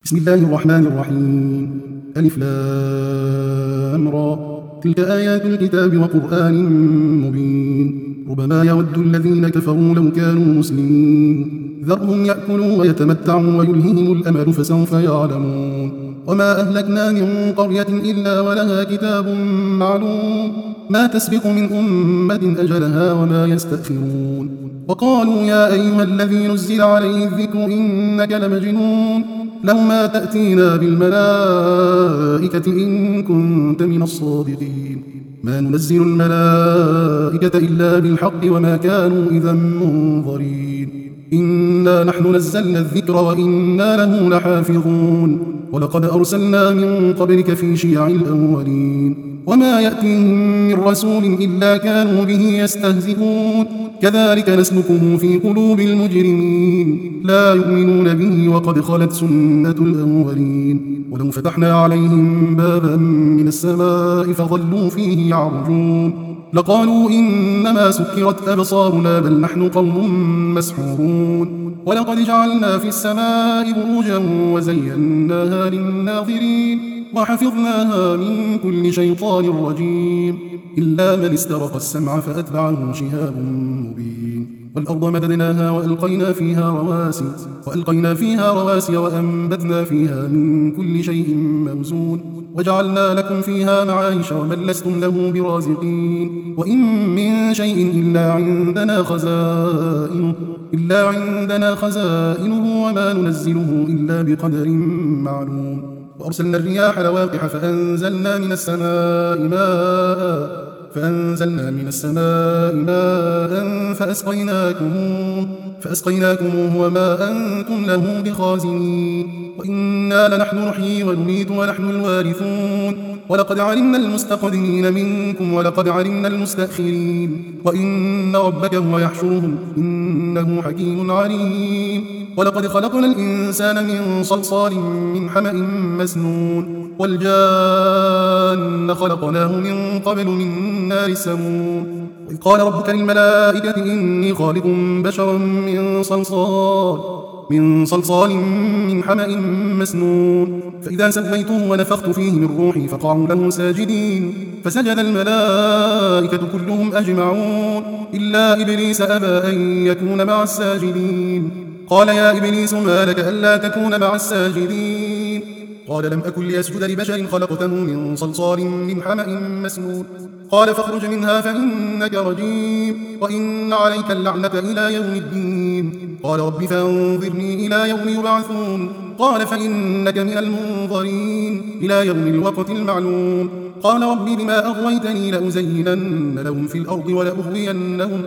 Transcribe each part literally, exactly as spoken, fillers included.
بسم الله الرحمن الرحيم. ألف لام را. تلك آيات الكتاب وقرآن مبين. ربما يود الذين كفروا لو كانوا مسلمين. ذرهم يأكلوا ويتمتعوا ويلههم الأمل فسوف يعلمون. وما أهلكنا من قرية إلا ولها كتاب معلوم ما تسبق من أمة أجلها وما يستأخرون. وقالوا يا أيها الذي نزل عليه الذكر إنك لمجنون لو ما تأتينا بالملائكة إن كنت من الصادقين. ما ننزل الملائكة إلا بالحق وما كانوا إذا منظرين. إنا نحن نزلنا الذكر وإنا له لحافظون. ولقد أرسلنا من قبلك في شيع الأولين. وما يأتيهم من رسول إلا كانوا به يستهزئون. كذلك نسلكه في قلوب المجرمين لا يؤمنون به وقد خلت سنة الأولين. ولو فتحنا عليهم بابا من السماء فظلوا فيه يعرجون لقالوا إنما سكرت أبصارنا بل نحن قوم مسحورون. ولقد جعلنا في السماء بروجا وزيناها للناظرين وحفظناها من كل شيطان رجيم إلا من استرق السمع فأتبعه شهاب مبين. والأرض مددناها وألقينا فيها رواسي وألقينا فيها رواسي وأنبتنا فيها من كل شيء موزون وجعلنا لكم فيها معايش ومن لستم له برازقين. وإن من شيء إلا عندنا خزائنه إلا عندنا خزائنه وما ننزله إلا بقدر معلوم. وأرسلنا الرياح لواقح فأنزلنا من السماء ماء فأنزلنا من السماء ماء فأسقيناكموه فأسقيناكموه وما أنتم له بخازنين. وإنا لنحن نحيي ونميت ونحن الوارثون. ولقد علمنا المستقدمين منكم ولقد علمنا المستأخرين. وإن ربك هو يحشرهم إنه حكيم عليم. ولقد خلقنا الإنسان من صلصال من حمأ مسنون والجان خلقناه من قبل من نار السموم. وإذ قال ربك للملائكة إني خالق بشرا من صلصال من صلصال من حمأ مسنون فإذا سويته ونفخت فيه من روحي فقعوا له ساجدين فسجد الملائكة كلهم أجمعون إلا إبليس أبى أن يكون مع الساجدين. قال يا إبليس ما لك ألا تكون مع الساجدين؟ قال لم أكن لأسجد لبشر خلقته من صلصال من حمأ مسنون. قال فاخرج منها فإنك رجيم وإن عليك اللعنة إلى يوم الدين. قال رب فانظرني إلى يوم يبعثون. قال فإنك من المنظرين إلى يوم الوقت المعلوم. قال رب بما أغويتني لأزينن لهم في الأرض ولأغوينهم,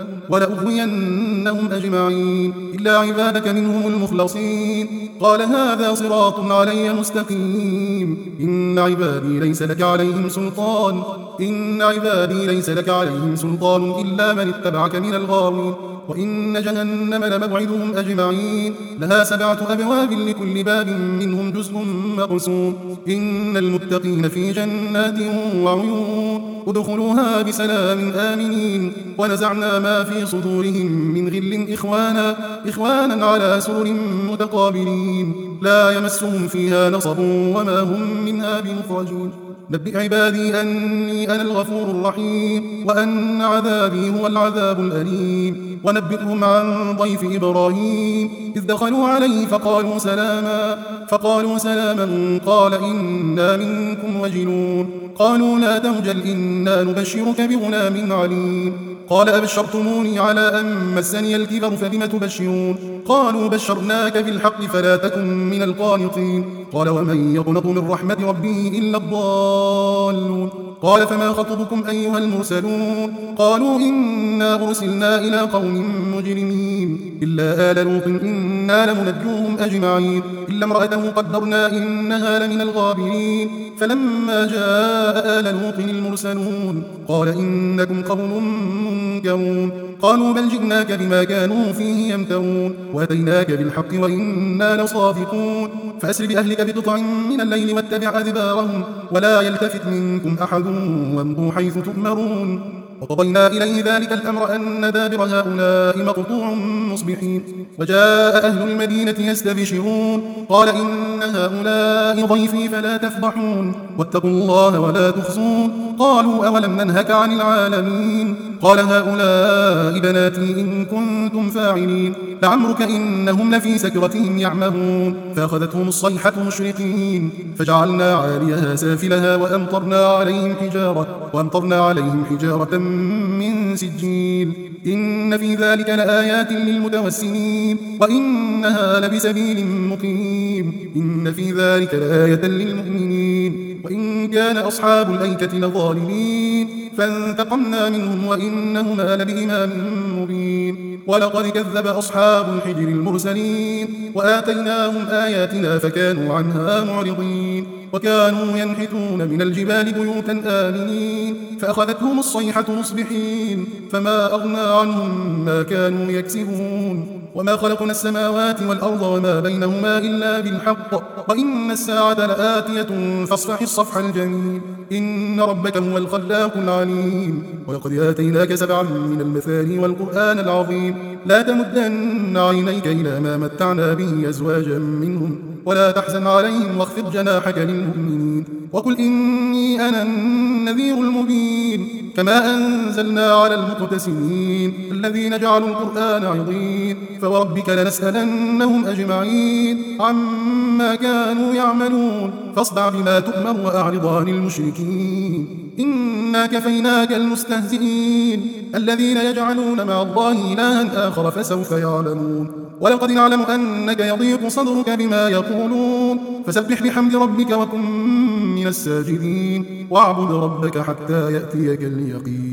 ولأغوينهم أجمعين إلا عبادك منهم المخلصين. قال هذا صراط علي مستقيم. إن عبادي ليس لك عليهم سلطان إن عبادي ليس لك عليهم سلطان إلا من اتبعك من الغاوين. وإن جهنم لموعدهم أجمعين لها سبعة أبواب لكل باب منهم جزء مقسوم. إن المتقين في جنات وعيون ادخلوها بسلام آمنين. ونزعنا ما في صدورهم من غل إخوانا إخوانا على سرر متقابلين لا يمسهم فيها نصب وما هم منها بمخرجين. نبئ عبادي أني أنا الغفور الرحيم وأن عذابي هو العذاب الأليم. ونبئهم عن ضيف إبراهيم إذ دخلوا عليه فقالوا سلاما فقالوا سلاما قال إنا منكم وجلون. قالوا لا توجل إنا نبشرك بغلام عليم. قال أبشرتموني على أن مسني الكبر فبم تبشرون؟ قالوا بشرناك بالحق فلا تكن من القانطين. قال ومن يقنط من رحمة ربه إلا الضالون. قال فما خطبكم أيها المرسلون؟ قالوا إنا أرسلنا إلى قوم مجرمين إلا آل لوط إنا لمنجوهم أجمعين إلا امرأته قدرنا إنها لمن الغابرين. فلما جاء آل لوط المرسلون قال إنكم قوم منكرون. قالوا بل جئناك بما كانوا فيه يمترون وأتيناك بالحق وإنا لصادقون. فأسر بأهلك بقطع من الليل واتبع أدبارهم ولا يلتفت منكم أحد وامضوا حيث تؤمرون. وقضينا إليه ذلك الأمر أن دابر هؤلاء مقطوع مصبحين. وجاء أهل المدينة يستبشرون قال إن هؤلاء ضيفي فلا تفضحون واتقوا الله ولا تخزون. قالوا أولم ننهك عن العالمين؟ قال هؤلاء بناتي إن كنتم فاعلين. لعمرك إنهم لفي سكرتهم يعمهون. فأخذتهم الصيحة مشرقين فجعلنا عاليها سافلها وأمطرنا عليهم حجارة وأمطرنا عليهم حجارة من سجيل. إن في ذلك لآيات للمتوسمين وإنها لبسبيل مقيم. إن في ذلك لآية للمؤمنين. وإن كان أصحاب الأيكة لظالمين فانتقمنا منهم وإنهما لبإمام مبين. ولقد كذب أصحاب الحجر المرسلين وآتيناهم آياتنا فكانوا عنها معرضين. وكانوا ينحتون من الجبال بيوتا آمنين فأخذتهم الصيحة مصبحين فما أغنى عنهم ما كانوا يكسبون. وما خلقنا السماوات والأرض وما بينهما إلا بالحق وإن الساعة لآتية فاصفح الصفح الجميل. إن ربك هو الخلاق العليم. ولقد آتيناك سبعا من المثاني والقرآن العظيم. لا تمدن عينيك إلى ما متعنا به أزواجا منهم ولا تحزن عليهم واخفض جناحك للمؤمنين. وقل إني أنا النذير المبين. كما أنزلنا على المقتسمين الذين جعلوا القرآن عضين. فوربك لنسألنهم أجمعين عما كانوا يعملون. فاصدع بما تؤمر وأعرض عن المشركين. إنا كفيناك المستهزئين الذين يجعلون مع الله إلها آخر فسوف يعلمون. ولقد نعلم أنك يضيق صدرك بما يقولون فسبح بحمد ربك وكن من الساجدين واعبد ربك حتى يأتيك اليقين.